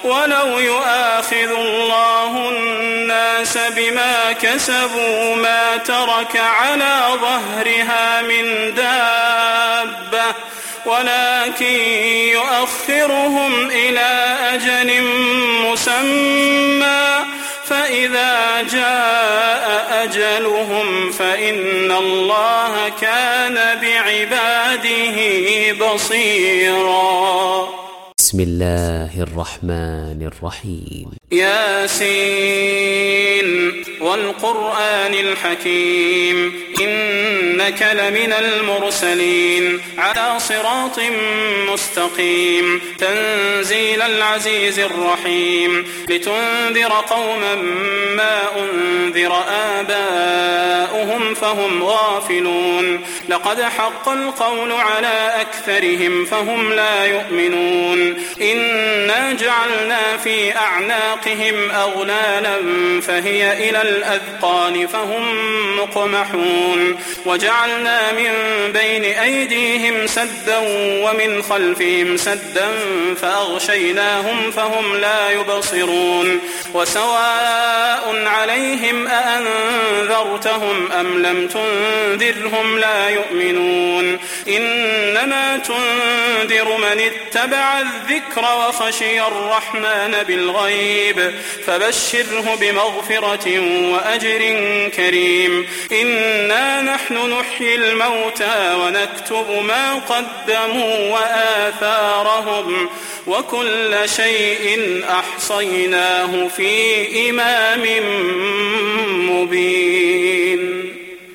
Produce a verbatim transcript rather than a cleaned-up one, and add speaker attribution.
Speaker 1: ولو يؤاخذ الله الناس بما كسبوا ما ترك على ظهرها من دابة ولكن يؤخرهم إلى أجل مسمى فإذا جاء أجلهم فإن الله كان بعباده بصيرا.
Speaker 2: بسم الله الرحمن الرحيم.
Speaker 1: ياسين والقرآن الحكيم إنك لمن المرسلين على صراط مستقيم تنزيل العزيز الرحيم لتنذر قوما ما أنذر آباؤهم فهم غافلون لقد حق القول على أكثرهم فهم لا يؤمنون إنا جعلنا في أعناقهم أغلالا فهي إلى الأذقان فهم مقمحون وجعلنا من بين أيديهم سدا ومن خلفهم سدا فأغشيناهم فهم لا يبصرون وسواء عليهم أأنذرتهم أم لم تنذرهم لا يؤمنون إنما تنذر من اتبع الذكر وخشي الرحمن بالغيب فبشره بمغفرة وأجر كريم. إنا نحن نحيي الموتى ونكتب ما قدموا وآثارهم وكل شيء أحصيناه في إمام مبين.